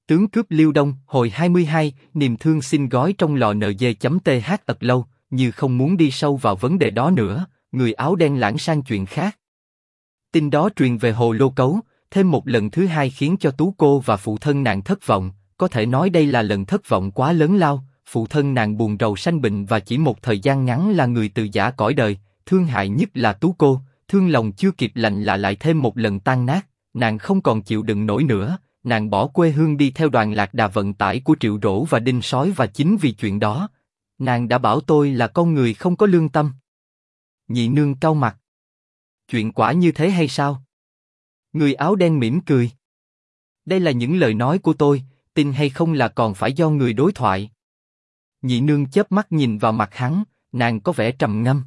Tướng cướp Liêu Đông, hồi 22, niềm thương xin gói trong lò NG.th ật lâu, như không muốn đi sâu vào vấn đề đó nữa, người áo đen lãng sang chuyện khác. Tin đó truyền về Hồ Lô Cấu, thêm một lần thứ hai khiến cho Tú cô và phụ thân nàng thất vọng, có thể nói đây là lần thất vọng quá lớn lao, phụ thân nàng buồn rầu sanh bệnh và chỉ một thời gian ngắn là người từ giã cõi đời, thương hại nhất là Tú cô, thương lòng chưa kịp lành là lại thêm một lần tan nát, nàng không còn chịu đựng nổi nữa. Nàng bỏ quê hương đi theo đoàn lạc đà vận tải của Triệu Rỗ và Đinh Sói và chính vì chuyện đó, nàng đã bảo tôi là con người không có lương tâm. Nhị nương cau mặt. Chuyện quả như thế hay sao? Người áo đen mỉm cười. Đây là những lời nói của tôi, tin hay không là còn phải do người đối thoại. Nhị nương chớp mắt nhìn vào mặt hắn, nàng có vẻ trầm ngâm.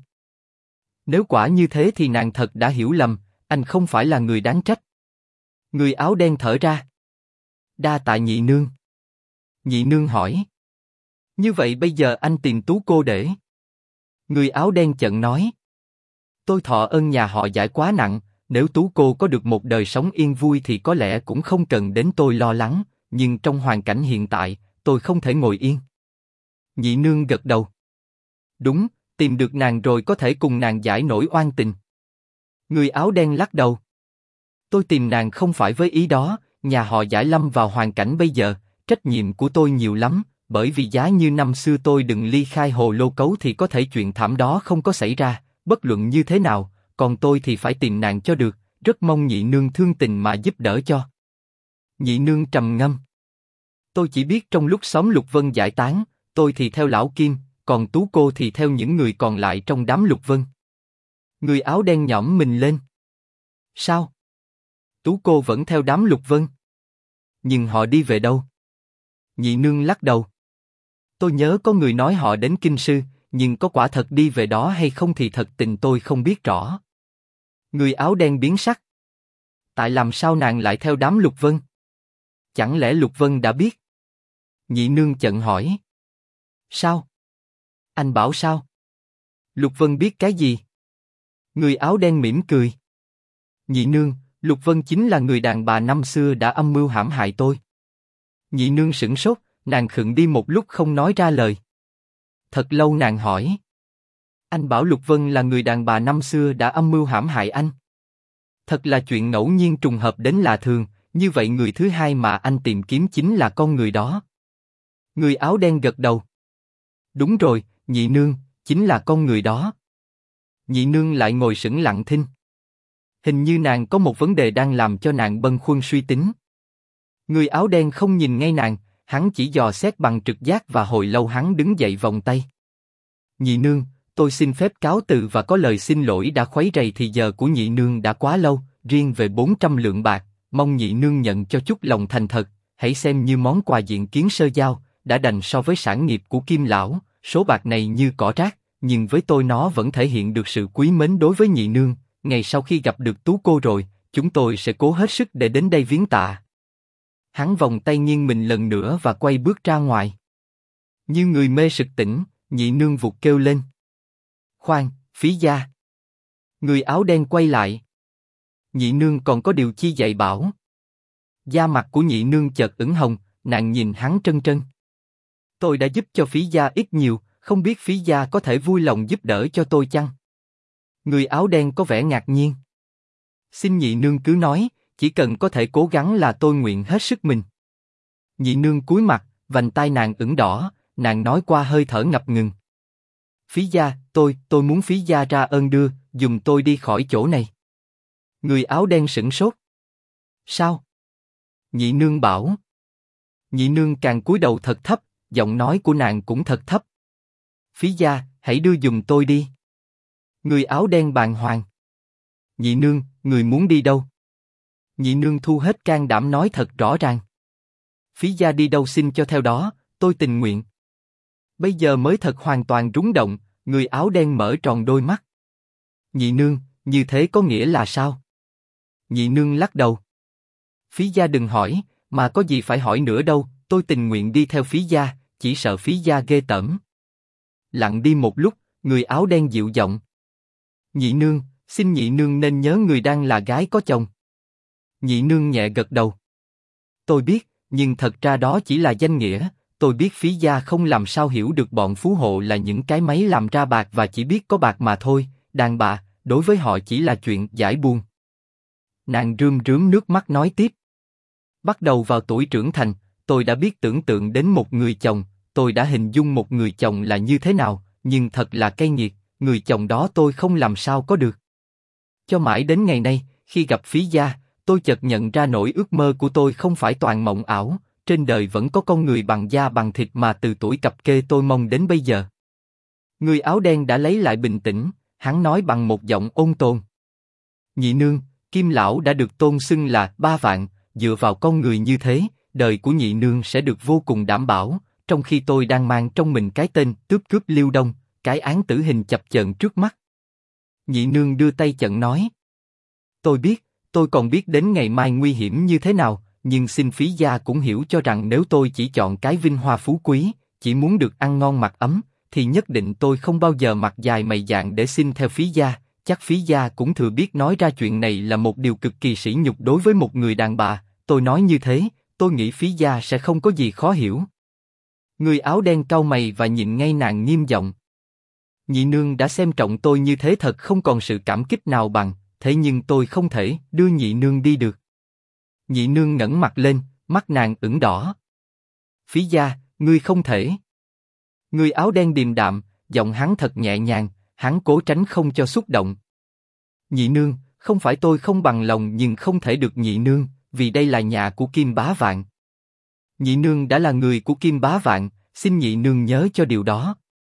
Nếu quả như thế thì nàng thật đã hiểu lầm, anh không phải là người đáng trách. Người áo đen thở ra. Đa tạ nhị nương. Nhị nương hỏi. Như vậy bây giờ anh tìm Tú cô để. Người áo đen chận nói. Tôi thọ ơn nhà họ Giải quá nặng, nếu Tú cô có được một đời sống yên vui thì có lẽ cũng không cần đến tôi lo lắng, nhưng trong hoàn cảnh hiện tại, tôi không thể ngồi yên. Nhị nương gật đầu. Đúng, tìm được nàng rồi có thể cùng nàng giải nỗi oan tình. Người áo đen lắc đầu. Tôi tìm nàng không phải với ý đó. Nhà họ Giải lâm vào hoàn cảnh bây giờ, trách nhiệm của tôi nhiều lắm, bởi vì giá như năm xưa tôi đừng ly khai Hồ Lô Cấu thì có thể chuyện thảm đó không có xảy ra, bất luận như thế nào, còn tôi thì phải tìm nàng cho được, rất mong nhị nương thương tình mà giúp đỡ cho. Nhị nương trầm ngâm. Tôi chỉ biết trong lúc xóm Lục Vân giải tán, tôi thì theo lão Kim, còn Tú cô thì theo những người còn lại trong đám Lục Vân. Người áo đen nhõm mình lên. Sao? Tú cô vẫn theo đám Lục Vân. Nhưng họ đi về đâu? Nhị nương lắc đầu. Tôi nhớ có người nói họ đến Kinh Sư, nhưng có quả thật đi về đó hay không thì thật tình tôi không biết rõ. Người áo đen biến sắc. Tại làm sao nàng lại theo đám Lục Vân? Chẳng lẽ Lục Vân đã biết? Nhị nương chận hỏi. Sao? Anh bảo sao? Lục Vân biết cái gì? Người áo đen mỉm cười. Nhị nương, Lục Vân chính là người đàn bà năm xưa đã âm mưu hãm hại tôi. Nhị nương sửng sốt, nàng khựng đi một lúc không nói ra lời. Thật lâu nàng hỏi. Anh bảo Lục Vân là người đàn bà năm xưa đã âm mưu hãm hại anh. Thật là chuyện ngẫu nhiên trùng hợp đến lạ thường, như vậy người thứ hai mà anh tìm kiếm chính là con người đó. Người áo đen gật đầu. Đúng rồi, nhị nương, chính là con người đó. Nhị nương lại ngồi sững lặng thinh. Hình như nàng có một vấn đề đang làm cho nàng bâng khuâng suy tính. Người áo đen không nhìn ngay nàng, hắn chỉ dò xét bằng trực giác và hồi lâu hắn đứng dậy vòng tay. Nhị nương, tôi xin phép cáo từ và có lời xin lỗi đã khuấy rầy thì giờ của nhị nương đã quá lâu, riêng về 400 lượng bạc, mong nhị nương nhận cho chút lòng thành thật, hãy xem như món quà diện kiến sơ giao, đã đành so với sản nghiệp của Kim lão, số bạc này như cỏ rác, nhưng với tôi nó vẫn thể hiện được sự quý mến đối với nhị nương. Ngày sau khi gặp được Tú cô rồi, chúng tôi sẽ cố hết sức để đến đây viếng tạ. Hắn vòng tay nghiêng mình lần nữa và quay bước ra ngoài. Như người mê sực tỉnh, nhị nương vụt kêu lên. Khoan, phí gia. Người áo đen quay lại. Nhị nương còn có điều chi dạy bảo. Da mặt của nhị nương chợt ửng hồng, nàng nhìn hắn trân trân. Tôi đã giúp cho phí gia ít nhiều, không biết phí gia có thể vui lòng giúp đỡ cho tôi chăng? Người áo đen có vẻ ngạc nhiên. Xin nhị nương cứ nói, chỉ cần có thể cố gắng là tôi nguyện hết sức mình. Nhị nương cúi mặt, vành tai nàng ửng đỏ, nàng nói qua hơi thở ngập ngừng. Phí gia, tôi muốn phí gia ra ơn đưa, dùng tôi đi khỏi chỗ này. Người áo đen sửng sốt. Sao? Nhị nương bảo. Nhị nương càng cúi đầu thật thấp, giọng nói của nàng cũng thật thấp. Phí gia, hãy đưa dùng tôi đi. Người áo đen bàng hoàng. Nhị nương, người muốn đi đâu? Nhị nương thu hết can đảm nói thật rõ ràng. Phí gia đi đâu xin cho theo đó, tôi tình nguyện. Bây giờ mới thật hoàn toàn rúng động, người áo đen mở tròn đôi mắt. Nhị nương, như thế có nghĩa là sao? Nhị nương lắc đầu. Phí gia đừng hỏi, mà có gì phải hỏi nữa đâu, tôi tình nguyện đi theo phí gia, chỉ sợ phí gia ghê tởm. Lặng đi một lúc, người áo đen dịu giọng. Nhị nương, xin nhị nương nên nhớ người đang là gái có chồng. Nhị nương nhẹ gật đầu. Tôi biết, nhưng thật ra đó chỉ là danh nghĩa. Tôi biết Phí Gia không làm sao hiểu được bọn phú hộ là những cái máy làm ra bạc và chỉ biết có bạc mà thôi, đàn bà, đối với họ chỉ là chuyện giải buông. Nàng rơm rớm nước mắt nói tiếp. Bắt đầu vào tuổi trưởng thành, tôi đã biết tưởng tượng đến một người chồng, tôi đã hình dung một người chồng là như thế nào, nhưng thật là cay nghiệt, người chồng đó tôi không làm sao có được. Cho mãi đến ngày nay, khi gặp Phí Gia, tôi chợt nhận ra nỗi ước mơ của tôi không phải toàn mộng ảo, trên đời vẫn có con người bằng da bằng thịt mà từ tuổi cập kê tôi mong đến bây giờ. Người áo đen đã lấy lại bình tĩnh, hắn nói bằng một giọng ôn tồn. Nhị nương, Kim lão đã được tôn xưng là Ba Vạn, dựa vào con người như thế, đời của nhị nương sẽ được vô cùng đảm bảo. Trong khi tôi đang mang trong mình cái tên tướp cướp Liêu Đông, cái án tử hình chập chờn trước mắt. Nhị nương đưa tay chận nói. Tôi biết, tôi còn biết đến ngày mai nguy hiểm như thế nào, nhưng xin Phí Gia cũng hiểu cho rằng nếu tôi chỉ chọn cái vinh hoa phú quý, chỉ muốn được ăn ngon mặc ấm, thì nhất định tôi không bao giờ mặt dài mày dạn để xin theo Phí Gia. Chắc Phí Gia cũng thừa biết nói ra chuyện này là một điều cực kỳ sỉ nhục đối với một người đàn bà. Tôi nói như thế, tôi nghĩ Phí Gia sẽ không có gì khó hiểu. Người áo đen cau mày và nhìn ngay nàng nghiêm giọng. Nhị nương đã xem trọng tôi như thế thật không còn sự cảm kích nào bằng, thế nhưng tôi không thể đưa nhị nương đi được. Nhị nương ngẩng mặt lên, mắt nàng ửng đỏ. Phí Gia, ngươi không thể. Người áo đen điềm đạm, giọng hắn thật nhẹ nhàng, hắn cố tránh không cho xúc động. Nhị nương, không phải tôi không bằng lòng nhưng không thể được nhị nương, vì đây là nhà của Kim Bá Vạn. Nhị nương đã là người của Kim Bá Vạn, xin nhị nương nhớ cho điều đó.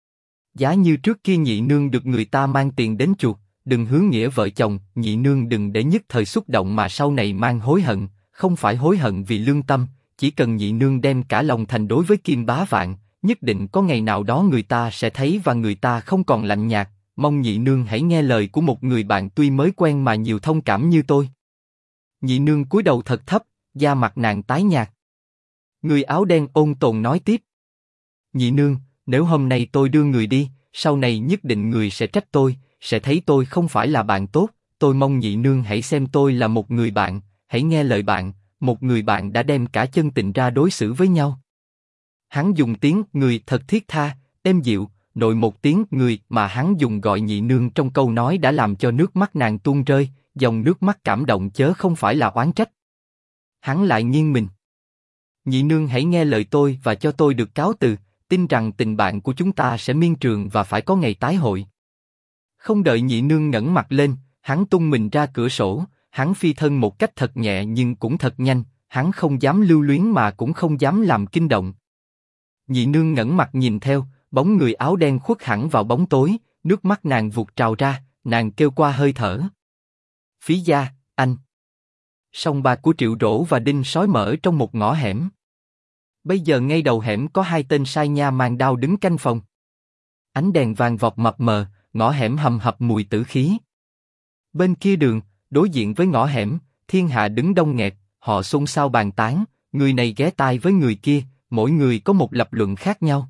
Giá như trước kia nhị nương được người ta mang tiền đến chuộc, đừng hướng nghĩa vợ chồng, nhị nương đừng để nhất thời xúc động mà sau này mang hối hận, không phải hối hận vì lương tâm, chỉ cần nhị nương đem cả lòng thành đối với Kim Bá Vạn, nhất định có ngày nào đó người ta sẽ thấy và người ta không còn lạnh nhạt, mong nhị nương hãy nghe lời của một người bạn tuy mới quen mà nhiều thông cảm như tôi. Nhị nương cúi đầu thật thấp, da mặt nàng tái nhạt. Người áo đen ôn tồn nói tiếp. Nhị nương, nếu hôm nay tôi đưa người đi, sau này nhất định người sẽ trách tôi, sẽ thấy tôi không phải là bạn tốt, tôi mong nhị nương hãy xem tôi là một người bạn, hãy nghe lời bạn, một người bạn đã đem cả chân tình ra đối xử với nhau. Hắn dùng tiếng người thật thiết tha, êm dịu, nội một tiếng người mà hắn dùng gọi nhị nương trong câu nói đã làm cho nước mắt nàng tuôn rơi, dòng nước mắt cảm động chớ không phải là oán trách. Hắn lại nghiêng mình. Nhị nương hãy nghe lời tôi và cho tôi được cáo từ, tin rằng tình bạn của chúng ta sẽ miên trường và phải có ngày tái hội. Không đợi nhị nương ngẩng mặt lên, hắn tung mình ra cửa sổ, hắn phi thân một cách thật nhẹ nhưng cũng thật nhanh, hắn không dám lưu luyến mà cũng không dám làm kinh động. Nhị nương ngẩng mặt nhìn theo, bóng người áo đen khuất hẳn vào bóng tối, nước mắt nàng vụt trào ra, nàng kêu qua hơi thở. Phí Gia, anh. Song bạc của Triệu Rỗ và Đinh Sói mở trong một ngõ hẻm. Bây giờ ngay đầu hẻm có hai tên sai nha mang đao đứng canh phòng. Ánh đèn vàng vọt mập mờ, ngõ hẻm hầm hập mùi tử khí. Bên kia đường, đối diện với ngõ hẻm, thiên hạ đứng đông nghẹt, họ xôn xao bàn tán, người này ghé tai với người kia, mỗi người có một lập luận khác nhau.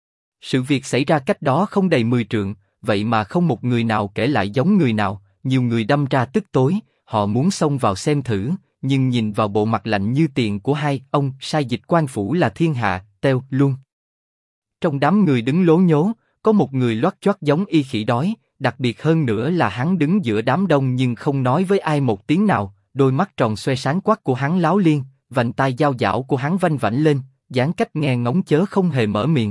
Sự việc xảy ra cách đó không đầy 10 trượng, vậy mà không một người nào kể lại giống người nào, nhiều người đâm ra tức tối, họ muốn xông vào xem thử, nhưng nhìn vào bộ mặt lạnh như tiền của hai ông sai dịch quan phủ là thiên hạ, teo luôn. Trong đám người đứng lố nhố, có một người loắt choắt giống y khỉ đói, đặc biệt hơn nữa là hắn đứng giữa đám đông nhưng không nói với ai một tiếng nào, đôi mắt tròn xoe sáng quắc của hắn láo liên, vành tai dao dảo của hắn vanh vảnh lên, dáng cách nghe ngóng chớ không hề mở miệng.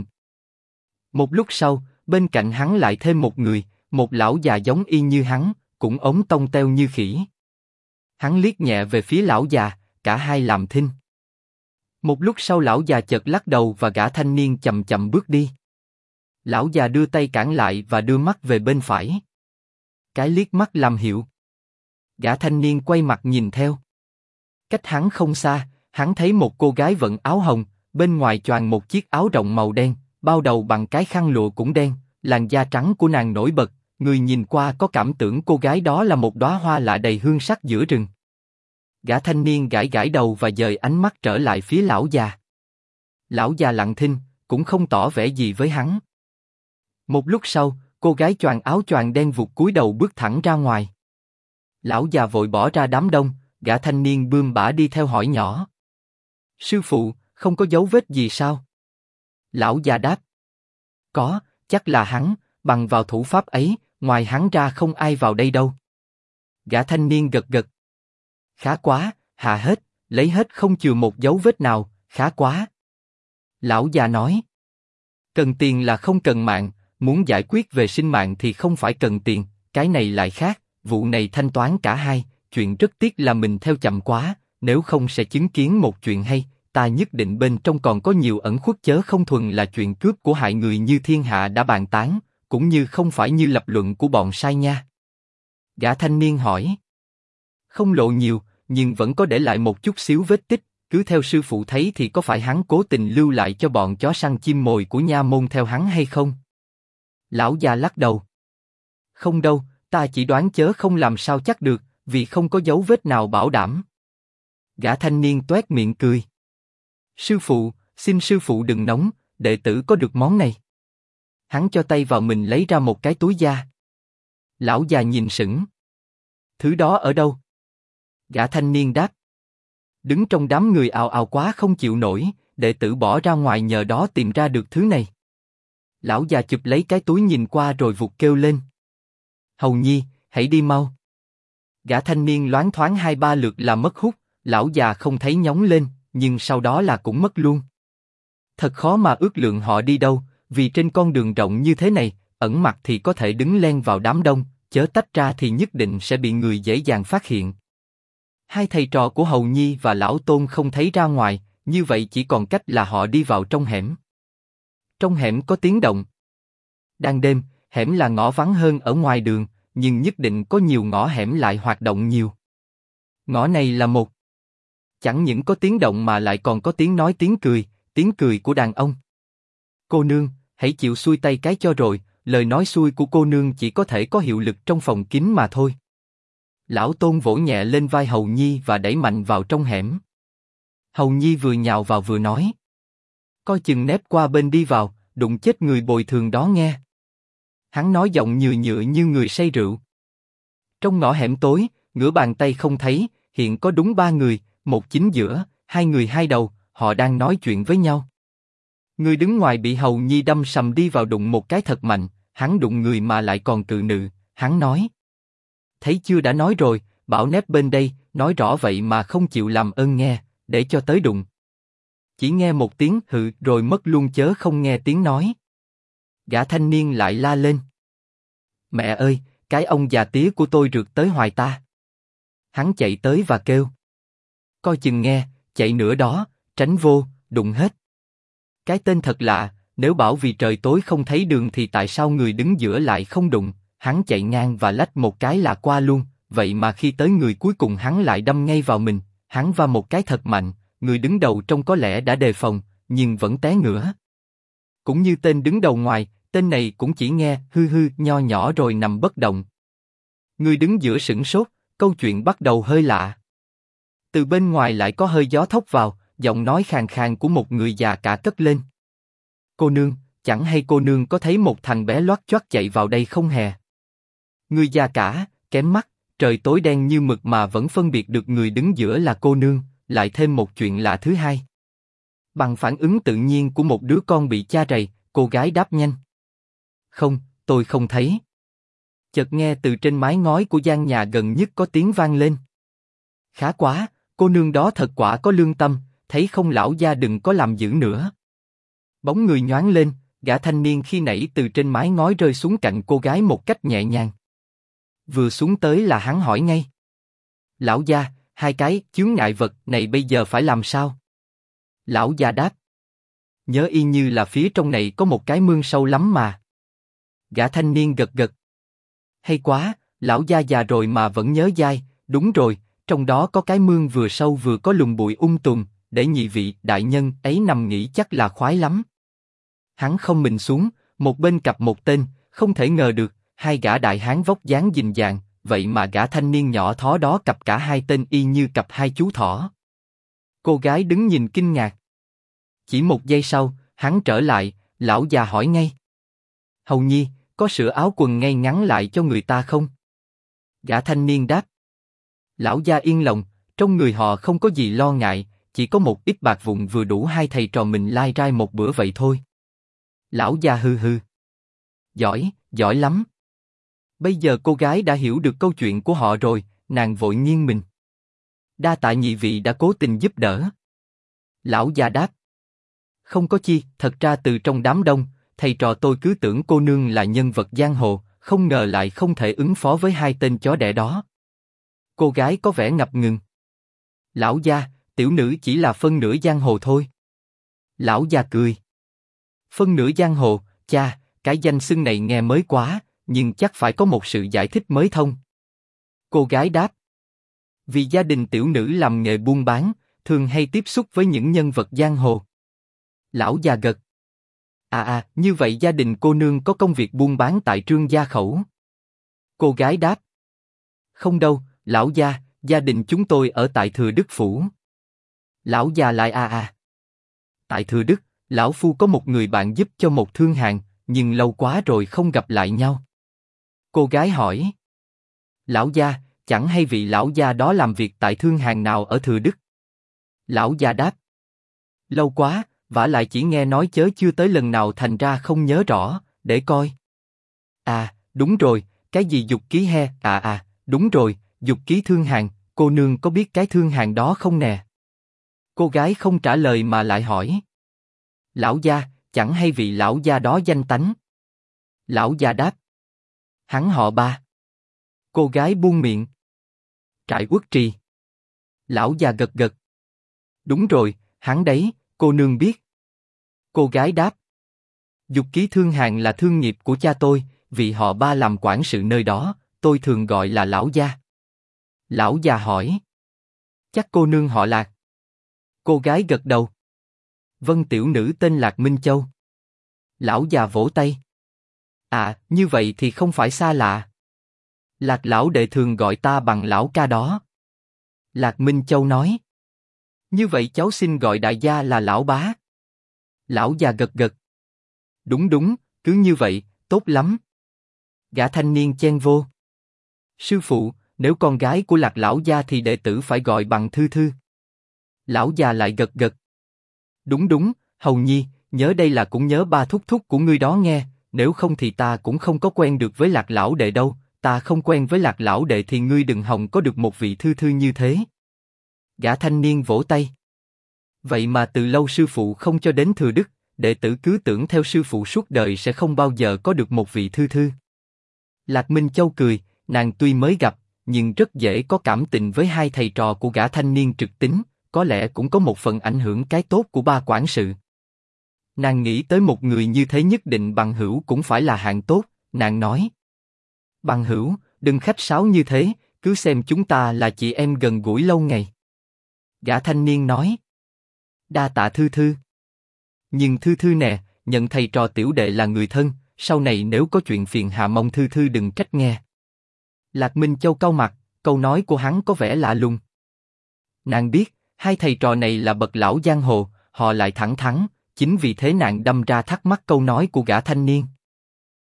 Một lúc sau, bên cạnh hắn lại thêm một người, một lão già giống y như hắn, cũng ống tông teo như khỉ. Hắn liếc nhẹ về phía lão già, cả hai làm thinh. Một lúc sau lão già chợt lắc đầu và gã thanh niên chậm chậm bước đi. Lão già đưa tay cản lại và đưa mắt về bên phải. Cái liếc mắt làm hiệu. Gã thanh niên quay mặt nhìn theo. Cách hắn không xa, hắn thấy một cô gái vận áo hồng, bên ngoài choàng một chiếc áo rộng màu đen, bao đầu bằng cái khăn lụa cũng đen, làn da trắng của nàng nổi bật, người nhìn qua có cảm tưởng cô gái đó là một đóa hoa lạ đầy hương sắc giữa rừng. Gã thanh niên gãi gãi đầu và dời ánh mắt trở lại phía lão già. Lão già lặng thinh, cũng không tỏ vẻ gì với hắn. Một lúc sau, cô gái choàng áo choàng đen vụt cúi đầu bước thẳng ra ngoài. Lão già vội bỏ ra đám đông, gã thanh niên bươn bả đi theo hỏi nhỏ. Sư phụ, không có dấu vết gì sao? Lão già đáp. Có, chắc là hắn, bằng vào thủ pháp ấy, ngoài hắn ra không ai vào đây đâu. Gã thanh niên gật gật. Khá quá, hạ hết, lấy hết không chừa một dấu vết nào, khá quá. Lão già nói. Cần tiền là không cần mạng, muốn giải quyết về sinh mạng thì không phải cần tiền, cái này lại khác, vụ này thanh toán cả hai, chuyện rất tiếc là mình theo chậm quá, nếu không sẽ chứng kiến một chuyện hay, ta nhất định bên trong còn có nhiều ẩn khuất chớ không thuần là chuyện cướp của hại người như thiên hạ đã bàn tán, cũng như không phải như lập luận của bọn sai nha. Gã thanh niên hỏi. Không lộ nhiều, nhưng vẫn có để lại một chút xíu vết tích, cứ theo sư phụ thấy thì có phải hắn cố tình lưu lại cho bọn chó săn chim mồi của nha môn theo hắn hay không? Lão già lắc đầu. Không đâu, ta chỉ đoán chớ không làm sao chắc được, vì không có dấu vết nào bảo đảm. Gã thanh niên toét miệng cười. Sư phụ, xin sư phụ đừng nóng, đệ tử có được món này. Hắn cho tay vào mình lấy ra một cái túi da. Lão già nhìn sững. Thứ đó ở đâu? Gã thanh niên đáp. Đứng trong đám người ào ào quá không chịu nổi, đệ tử bỏ ra ngoài nhờ đó tìm ra được thứ này. Lão già chụp lấy cái túi nhìn qua rồi vụt kêu lên. Hầu nhi, hãy đi mau. Gã thanh niên loáng thoáng 2-3 lượt là mất hút, lão già không thấy nhóng lên, nhưng sau đó là cũng mất luôn. Thật khó mà ước lượng họ đi đâu, vì trên con đường rộng như thế này, ẩn mặt thì có thể đứng len vào đám đông, chớ tách ra thì nhất định sẽ bị người dễ dàng phát hiện. Hai thầy trò của Hầu Nhi và Lão Tôn không thấy ra ngoài, như vậy chỉ còn cách là họ đi vào trong hẻm. Trong hẻm có tiếng động. Đang đêm, hẻm là ngõ vắng hơn ở ngoài đường, nhưng nhất định có nhiều ngõ hẻm lại hoạt động nhiều. Ngõ này là một. Chẳng những có tiếng động mà lại còn có tiếng nói tiếng cười của đàn ông. Cô nương, hãy chịu xuôi tay cái cho rồi, lời nói xuôi của cô nương chỉ có thể có hiệu lực trong phòng kín mà thôi. Lão Tôn vỗ nhẹ lên vai Hầu Nhi và đẩy mạnh vào trong hẻm. Hầu Nhi vừa nhào vào vừa nói. Coi chừng nép qua bên đi vào, đụng chết người bồi thường đó nghe. Hắn nói giọng nhựa nhựa như người say rượu. Trong ngõ hẻm tối, ngửa bàn tay không thấy, hiện có đúng 3 người, một chính giữa, 2 người hai đầu, họ đang nói chuyện với nhau. Người đứng ngoài bị Hầu Nhi đâm sầm đi vào đụng một cái thật mạnh, hắn đụng người mà lại còn cự nự, hắn nói. Thấy chưa đã nói rồi, bảo nép bên đây, nói rõ vậy mà không chịu làm ơn nghe, để cho tới đụng. Chỉ nghe một tiếng hự rồi mất luôn chớ không nghe tiếng nói. Gã thanh niên lại la lên. Mẹ ơi, cái ông già tía của tôi rượt tới hoài ta. Hắn chạy tới và kêu. Coi chừng nghe, chạy nữa đó, tránh vô, đụng hết. Cái tên thật lạ, nếu bảo vì trời tối không thấy đường thì tại sao người đứng giữa lại không đụng, hắn chạy ngang và lách một cái là qua luôn, vậy mà khi tới người cuối cùng hắn lại đâm ngay vào mình, hắn va một cái thật mạnh, người đứng đầu trông có lẽ đã đề phòng, nhưng vẫn té ngửa. Cũng như tên đứng đầu ngoài, tên này cũng chỉ nghe hư hư nho nhỏ rồi nằm bất động. Người đứng giữa sửng sốt, câu chuyện bắt đầu hơi lạ. Từ bên ngoài lại có hơi gió thốc vào, giọng nói khàn khàn của một người già cả cất lên. Cô nương, chẳng hay cô nương có thấy một thằng bé loắt choắt chạy vào đây không hè? Người già cả, kém mắt, trời tối đen như mực mà vẫn phân biệt được người đứng giữa là cô nương, lại thêm một chuyện lạ thứ hai. Bằng phản ứng tự nhiên của một đứa con bị cha rầy, cô gái đáp nhanh. Không, tôi không thấy. Chợt nghe từ trên mái ngói của gian nhà gần nhất có tiếng vang lên. Khá quá, cô nương đó thật quả có lương tâm, thấy không lão gia đừng có làm dữ nữa. Bóng người nhoáng lên, gã thanh niên khi nãy từ trên mái ngói rơi xuống cạnh cô gái một cách nhẹ nhàng. Vừa xuống tới là hắn hỏi ngay. Lão gia, 2 cái chướng ngại vật này bây giờ phải làm sao? Lão gia đáp. Nhớ y như là phía trong này có một cái mương sâu lắm mà. Gã thanh niên gật gật. Hay quá, lão gia già rồi mà vẫn nhớ dai, đúng rồi, trong đó có cái mương vừa sâu vừa có lùm bụi tùm, để nhị vị đại nhân ấy nằm nghỉ chắc là khoái lắm. Hắn không mình xuống, một bên cặp một tên, không thể ngờ được, 2 gã đại hán vóc dáng dình dàng, vậy mà gã thanh niên nhỏ thó đó cặp cả 2 tên y như cặp 2 chú thỏ. Cô gái đứng nhìn kinh ngạc. Chỉ 1 giây sau, hắn trở lại, lão già hỏi ngay. Hầu nhi, có sửa áo quần ngay ngắn lại cho người ta không? Gã thanh niên đáp. Lão gia yên lòng, trong người họ không có gì lo ngại, chỉ có một ít bạc vụn vừa đủ hai thầy trò mình lai rai một bữa vậy thôi. Lão gia hừ hừ. Giỏi, giỏi lắm. Bây giờ cô gái đã hiểu được câu chuyện của họ rồi, nàng vội nghiêng mình. Đa tạ nhị vị đã cố tình giúp đỡ. Lão gia đáp. Không có chi, thật ra từ trong đám đông, thầy trò tôi cứ tưởng cô nương là nhân vật giang hồ, không ngờ lại không thể ứng phó với hai tên chó đẻ đó. Cô gái có vẻ ngập ngừng. Lão gia, tiểu nữ chỉ là phân nửa giang hồ thôi. Lão gia cười. Phân nửa giang hồ, cha, cái danh xưng này nghe mới quá, nhưng chắc phải có một sự giải thích mới thông. Cô gái đáp. Vì gia đình tiểu nữ làm nghề buôn bán, thường hay tiếp xúc với những nhân vật giang hồ. Lão già gật. Như vậy gia đình cô nương có công việc buôn bán tại Trương Gia Khẩu. Cô gái đáp. Không đâu, lão gia, gia đình chúng tôi ở tại Thừa Đức Phủ. Lão già lại Tại Thừa Đức, lão phu có một người bạn giúp cho một thương hàng, nhưng lâu quá rồi không gặp lại nhau. Cô gái hỏi. Lão gia, chẳng hay vị lão gia đó làm việc tại thương hàng nào ở Thừa Đức? Lão gia đáp. Lâu quá, vả lại chỉ nghe nói chớ chưa tới lần nào thành ra không nhớ rõ, để coi. Đúng rồi, cái gì Dục Ký he? Đúng rồi, Dục Ký thương hàng, cô nương có biết cái thương hàng đó không nè? Cô gái không trả lời mà lại hỏi. Lão gia, chẳng hay vị lão gia đó danh tánh? Lão gia đáp. Hắn họ Ba. Cô gái buông miệng. Trại Uất Trì. Lão già gật gật. Đúng rồi, hắn đấy, cô nương biết. Cô gái đáp. Dục Ký thương hàng là thương nghiệp của cha tôi, vị họ Ba làm quản sự nơi đó, tôi thường gọi là lão gia. Lão già hỏi. Chắc cô nương họ Lạc. Cô gái gật đầu. Vâng, tiểu nữ tên Lạc Minh Châu. Lão già vỗ tay. Như vậy thì không phải xa lạ. Lạc lão đệ thường gọi ta bằng lão ca đó. Lạc Minh Châu nói. Như vậy cháu xin gọi đại gia là lão bá. Lão già gật gật. Đúng, cứ như vậy, tốt lắm. Gã thanh niên chen vô. Sư phụ, nếu con gái của Lạc lão gia thì đệ tử phải gọi bằng Thư Thư. Lão già lại gật gật. Đúng, Hầu Nhi, nhớ đây là cũng nhớ ba thúc thúc của ngươi đó nghe, nếu không thì ta cũng không có quen được với Lạc lão đệ đâu, ta không quen với Lạc lão đệ thì ngươi đừng hòng có được một vị Thư Thư như thế. Gã thanh niên vỗ tay. Vậy mà từ lâu sư phụ không cho đến Thừa Đức, đệ tử cứ tưởng theo sư phụ suốt đời sẽ không bao giờ có được một vị Thư Thư. Lạc Minh Châu cười, nàng tuy mới gặp, nhưng rất dễ có cảm tình với hai thầy trò của gã thanh niên trực tính, có lẽ cũng có một phần ảnh hưởng cái tốt của ba quản sự. Nàng nghĩ tới một người như thế nhất định bằng hữu cũng phải là hạng tốt, nàng nói. Bằng hữu, đừng khách sáo như thế, cứ xem chúng ta là chị em gần gũi lâu ngày. Gã thanh niên nói. Đa tạ Thư Thư. Nhưng Thư Thư nè, nhận thầy trò tiểu đệ là người thân, sau này nếu có chuyện phiền hà mong Thư Thư đừng trách nghe. Lạc Minh Châu cau mặt, câu nói của hắn có vẻ lạ lùng. Nàng biết, hai thầy trò này là bậc lão giang hồ, họ lại thẳng thắn, chính vì thế nàng đâm ra thắc mắc câu nói của gã thanh niên.